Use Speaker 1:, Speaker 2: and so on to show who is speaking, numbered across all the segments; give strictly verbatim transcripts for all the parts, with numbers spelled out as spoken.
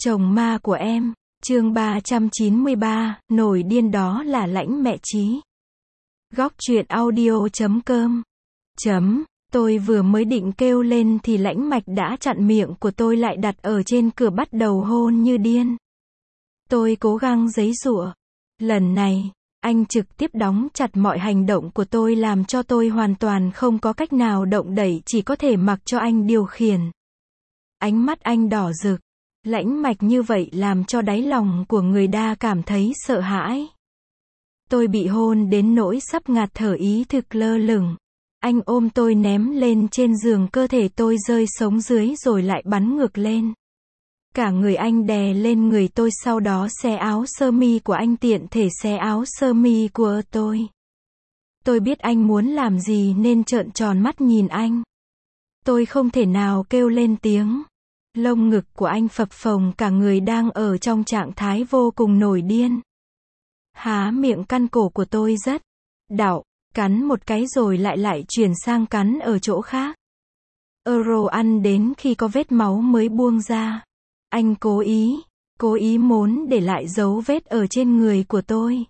Speaker 1: Chồng ma của em, chương ba trăm chín mươi ba, nổi điên đó là lãnh mẹ chí. Góc truyện audio chấm com. Chấm, tôi vừa mới định kêu lên thì lãnh mạch đã chặn miệng của tôi lại đặt ở trên cửa bắt đầu hôn như điên. Tôi cố gắng giãy giụa. Lần này, anh trực tiếp đóng chặt mọi hành động của tôi làm cho tôi hoàn toàn không có cách nào động đậy, chỉ có thể mặc cho anh điều khiển. Ánh mắt anh đỏ rực, lãnh mạch như vậy làm cho đáy lòng của người đa cảm thấy sợ hãi. Tôi bị hôn đến nỗi sắp ngạt thở, ý thức lơ lửng. Anh ôm tôi ném lên trên giường, cơ thể tôi rơi xuống dưới rồi lại bắn ngược lên. Cả người anh đè lên người tôi, sau đó xé áo sơ mi của anh, tiện thể xé áo sơ mi của tôi. Tôi biết anh muốn làm gì nên trợn tròn mắt nhìn anh. Tôi không thể nào kêu lên tiếng. Lông ngực của anh phập phồng, cả người đang ở trong trạng thái vô cùng nổi điên. Há miệng căn cổ của tôi rất đau, cắn một cái rồi lại lại chuyển sang cắn ở chỗ khác. Euro ăn đến khi có vết máu mới buông ra. Anh cố ý, cố ý muốn để lại dấu vết ở trên người của tôi.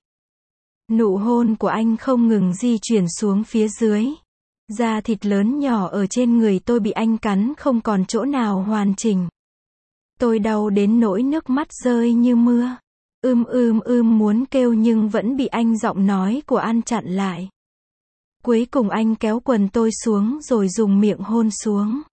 Speaker 1: Nụ hôn của anh không ngừng di chuyển xuống phía dưới. Da thịt lớn nhỏ ở trên người tôi bị anh cắn không còn chỗ nào hoàn chỉnh. Tôi đau đến nỗi nước mắt rơi như mưa. Ưm ưm ưm muốn kêu nhưng vẫn bị anh giọng nói của anh chặn lại. Cuối cùng anh kéo quần tôi xuống rồi dùng miệng hôn xuống.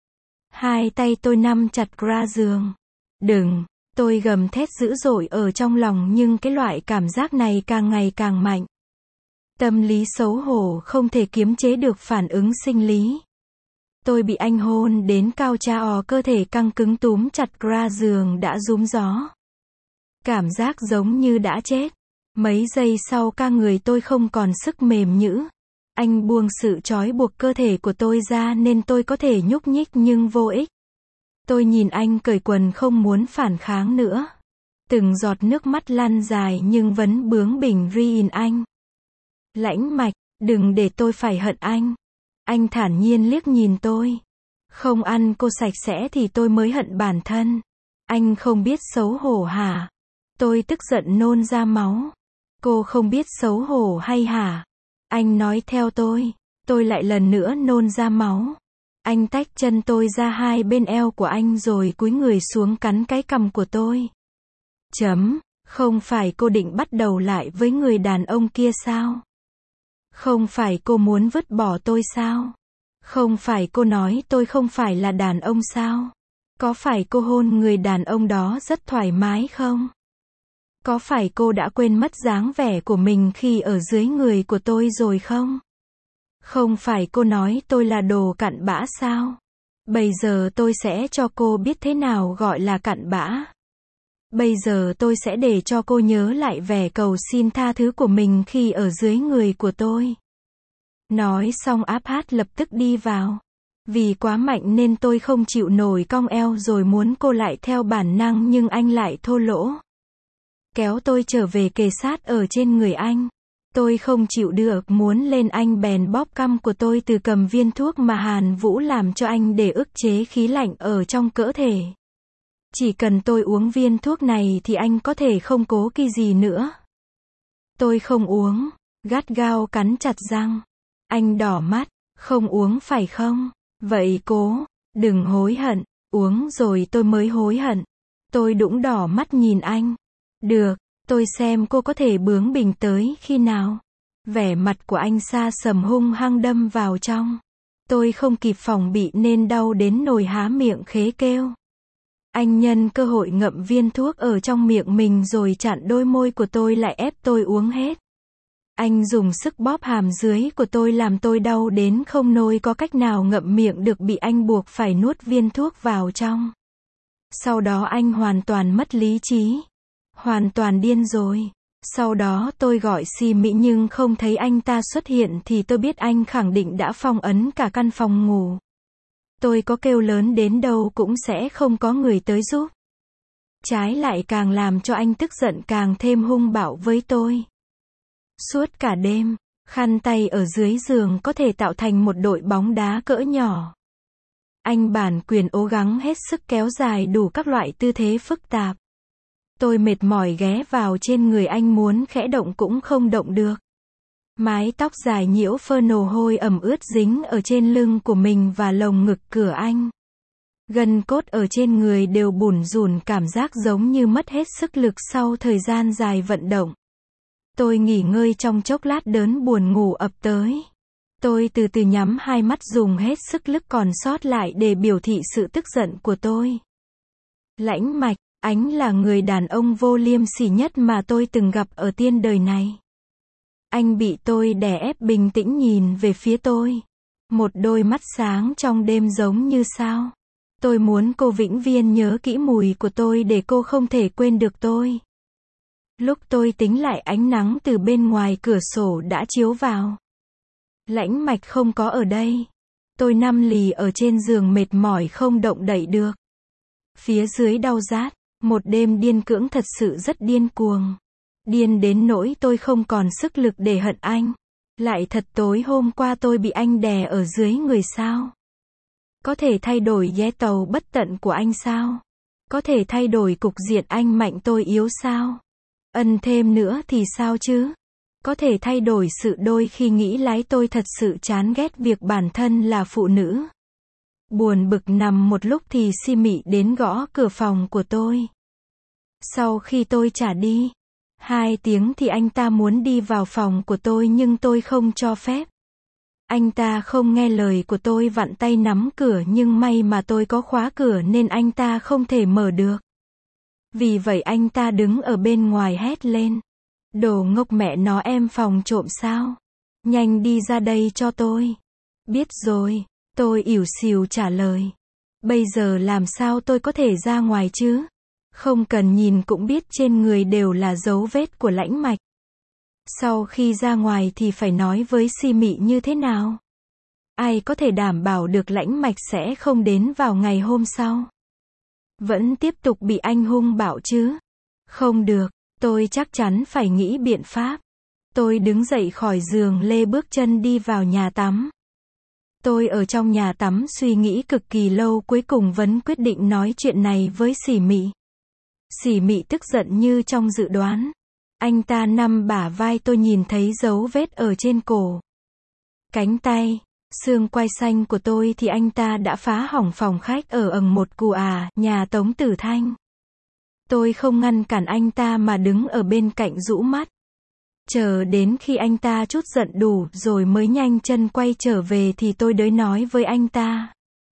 Speaker 1: Hai tay tôi nắm chặt ra giường. Đừng, tôi gầm thét dữ dội ở trong lòng, nhưng cái loại cảm giác này càng ngày càng mạnh. Tâm lý xấu hổ không thể kiềm chế được phản ứng sinh lý. Tôi bị anh hôn đến cao trào, cơ thể căng cứng túm chặt ra giường đã rúm gió. Cảm giác giống như đã chết. Mấy giây sau cả người tôi không còn sức mềm nhũn. Anh buông sự trói buộc cơ thể của tôi ra nên tôi có thể nhúc nhích nhưng vô ích. Tôi nhìn anh cởi quần không muốn phản kháng nữa. Từng giọt nước mắt lăn dài nhưng vẫn bướng bỉnh rin anh. Lãnh mạch, đừng để tôi phải hận anh. Anh thản nhiên liếc nhìn tôi. Không ăn cô sạch sẽ thì tôi mới hận bản thân. Anh không biết xấu hổ hả? Tôi tức giận nôn ra máu. Cô không biết xấu hổ hay hả? Anh nói theo tôi. Tôi lại lần nữa nôn ra máu. Anh tách chân tôi ra hai bên eo của anh rồi cúi người xuống cắn cái cằm của tôi. Chấm, không phải cô định bắt đầu lại với người đàn ông kia sao? Không phải cô muốn vứt bỏ tôi sao? Không phải cô nói tôi không phải là đàn ông sao? Có phải cô hôn người đàn ông đó rất thoải mái không? Có phải cô đã quên mất dáng vẻ của mình khi ở dưới người của tôi rồi không? Không phải cô nói tôi là đồ cặn bã sao? Bây giờ tôi sẽ cho cô biết thế nào gọi là cặn bã. Bây giờ tôi sẽ để cho cô nhớ lại vẻ cầu xin tha thứ của mình khi ở dưới người của tôi. Nói xong áp hát lập tức đi vào. Vì quá mạnh nên tôi không chịu nổi, cong eo rồi muốn cô lại theo bản năng, nhưng anh lại thô lỗ. Kéo tôi trở về kề sát ở trên người anh. Tôi không chịu được, muốn lên anh bèn bóp cằm của tôi, từ cầm viên thuốc mà Hàn Vũ làm cho anh để ức chế khí lạnh ở trong cơ thể. Chỉ cần tôi uống viên thuốc này thì anh có thể không cố kỵ gì nữa. Tôi không uống, gắt gao cắn chặt răng. Anh đỏ mắt, không uống phải không? Vậy cố, đừng hối hận, uống rồi tôi mới hối hận. Tôi đũng đỏ mắt nhìn anh. Được, tôi xem cô có thể bướng bỉnh tới khi nào. Vẻ mặt của anh xa sầm hung hăng đâm vào trong. Tôi không kịp phòng bị nên đau đến nồi há miệng khế kêu. Anh nhân cơ hội ngậm viên thuốc ở trong miệng mình rồi chặn đôi môi của tôi lại, ép tôi uống hết. Anh dùng sức bóp hàm dưới của tôi làm tôi đau đến không nôi có cách nào ngậm miệng được, bị anh buộc phải nuốt viên thuốc vào trong. Sau đó anh hoàn toàn mất lý trí. Hoàn toàn điên rồi. Sau đó tôi gọi Si Mỹ nhưng không thấy anh ta xuất hiện thì tôi biết anh khẳng định đã phong ấn cả căn phòng ngủ. Tôi có kêu lớn đến đâu cũng sẽ không có người tới giúp. Trái lại càng làm cho anh tức giận càng thêm hung bạo với tôi. Suốt cả đêm, khăn tay ở dưới giường có thể tạo thành một đội bóng đá cỡ nhỏ. Anh bản quyền cố gắng hết sức kéo dài đủ các loại tư thế phức tạp. Tôi mệt mỏi ghé vào trên người anh muốn khẽ động cũng không động được. Mái tóc dài nhiễu phơ mồ hôi ẩm ướt dính ở trên lưng của mình và lồng ngực cửa anh. Gân cốt ở trên người đều bủn rủn cảm giác giống như mất hết sức lực sau thời gian dài vận động. Tôi nghỉ ngơi trong chốc lát đớn buồn ngủ ập tới. Tôi từ từ nhắm hai mắt dùng hết sức lực còn sót lại để biểu thị sự tức giận của tôi. Lãnh Mạch, anh là người đàn ông vô liêm sỉ nhất mà tôi từng gặp ở tiên đời này. Anh bị tôi đè ép bình tĩnh nhìn về phía tôi. Một đôi mắt sáng trong đêm giống như sao. Tôi muốn cô vĩnh viễn nhớ kỹ mùi của tôi để cô không thể quên được tôi. Lúc tôi tính lại ánh nắng từ bên ngoài cửa sổ đã chiếu vào. Lãnh Mạch không có ở đây. Tôi nằm lì ở trên giường mệt mỏi không động đậy được. Phía dưới đau rát. Một đêm điên cưỡng thật sự rất điên cuồng. Điên đến nỗi tôi không còn sức lực để hận anh. Lại thật tối hôm qua tôi bị anh đè ở dưới người sao? Có thể thay đổi ghé tàu bất tận của anh sao? Có thể thay đổi cục diện anh mạnh tôi yếu sao? Ân thêm nữa thì sao chứ? Có thể thay đổi sự đôi khi nghĩ lái tôi thật sự chán ghét việc bản thân là phụ nữ. Buồn bực nằm một lúc thì Si Mị đến gõ cửa phòng của tôi. Sau khi tôi trả đi hai tiếng thì anh ta muốn đi vào phòng của tôi nhưng tôi không cho phép. Anh ta không nghe lời của tôi vặn tay nắm cửa nhưng may mà tôi có khóa cửa nên anh ta không thể mở được. Vì vậy anh ta đứng ở bên ngoài hét lên. Đồ ngốc mẹ nó em phòng trộm sao? Nhanh đi ra đây cho tôi. Biết rồi, tôi ỉu xìu trả lời. Bây giờ làm sao tôi có thể ra ngoài chứ? Không cần nhìn cũng biết trên người đều là dấu vết của Lãnh Mạch. Sau khi ra ngoài thì phải nói với Si Mị như thế nào? Ai có thể đảm bảo được Lãnh Mạch sẽ không đến vào ngày hôm sau? Vẫn tiếp tục bị anh hung bạo chứ? Không được, tôi chắc chắn phải nghĩ biện pháp. Tôi đứng dậy khỏi giường lê bước chân đi vào nhà tắm. Tôi ở trong nhà tắm suy nghĩ cực kỳ lâu cuối cùng vẫn quyết định nói chuyện này với Sỉ Mị. Sỉ Mị tức giận như trong dự đoán. Anh ta nằm bả vai tôi nhìn thấy dấu vết ở trên cổ. Cánh tay, xương quai xanh của tôi thì anh ta đã phá hỏng phòng khách ở ầng một cù à, nhà Tống Tử Thanh. Tôi không ngăn cản anh ta mà đứng ở bên cạnh rũ mắt. Chờ đến khi anh ta chút giận đủ rồi mới nhanh chân quay trở về thì tôi đới nói với anh ta.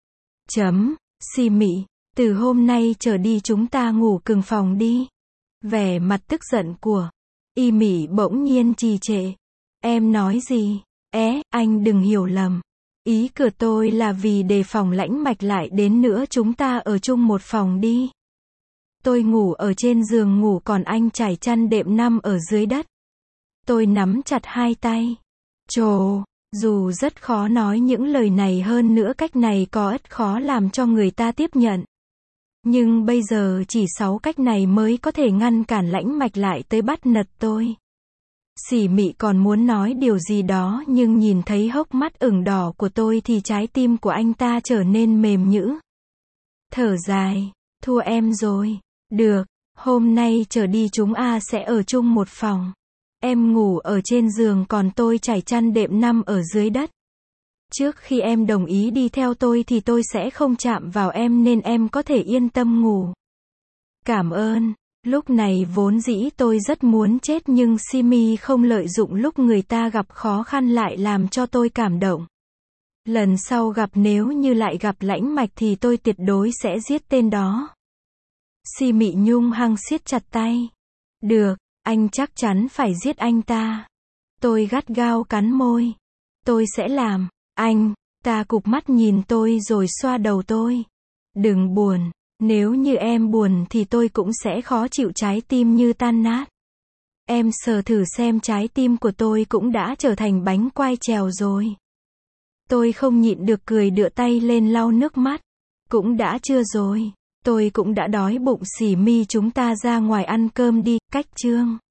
Speaker 1: Chấm, Si Mị, từ hôm nay trở đi chúng ta ngủ cùng phòng đi. Vẻ mặt tức giận của Y Mị bỗng nhiên trì trệ. Em nói gì? É, anh đừng hiểu lầm. Ý của tôi là vì đề phòng Lãnh Mạch lại đến nữa chúng ta ở chung một phòng đi. Tôi ngủ ở trên giường ngủ còn anh trải chăn đệm nằm ở dưới đất. Tôi nắm chặt hai tay. Trồ, dù rất khó nói những lời này hơn nữa cách này có ất khó làm cho người ta tiếp nhận. Nhưng bây giờ chỉ sáu cách này mới có thể ngăn cản Lãnh Mạch lại tới bắt nạt tôi. Sỉ Mị còn muốn nói điều gì đó nhưng nhìn thấy hốc mắt ửng đỏ của tôi thì trái tim của anh ta trở nên mềm nhũn. Thở dài, thua em rồi. Được, hôm nay trở đi chúng a sẽ ở chung một phòng. Em ngủ ở trên giường còn tôi trải chăn đệm nằm ở dưới đất. Trước khi em đồng ý đi theo tôi thì tôi sẽ không chạm vào em nên em có thể yên tâm ngủ. Cảm ơn. Lúc này vốn dĩ tôi rất muốn chết nhưng Simi không lợi dụng lúc người ta gặp khó khăn lại làm cho tôi cảm động. Lần sau gặp nếu như lại gặp Lãnh Mạch thì tôi tuyệt đối sẽ giết tên đó. Si Mị nhung hăng siết chặt tay. Được, anh chắc chắn phải giết anh ta. Tôi gắt gao cắn môi. Tôi sẽ làm. Anh, ta cụp mắt nhìn tôi rồi xoa đầu tôi. Đừng buồn. Nếu như em buồn thì tôi cũng sẽ khó chịu trái tim như tan nát. Em sờ thử xem trái tim của tôi cũng đã trở thành bánh quai trèo rồi. Tôi không nhịn được cười đưa tay lên lau nước mắt. Cũng đã chưa rồi. Tôi cũng đã đói bụng. Sỉ Mi chúng ta ra ngoài ăn cơm đi, cách chương.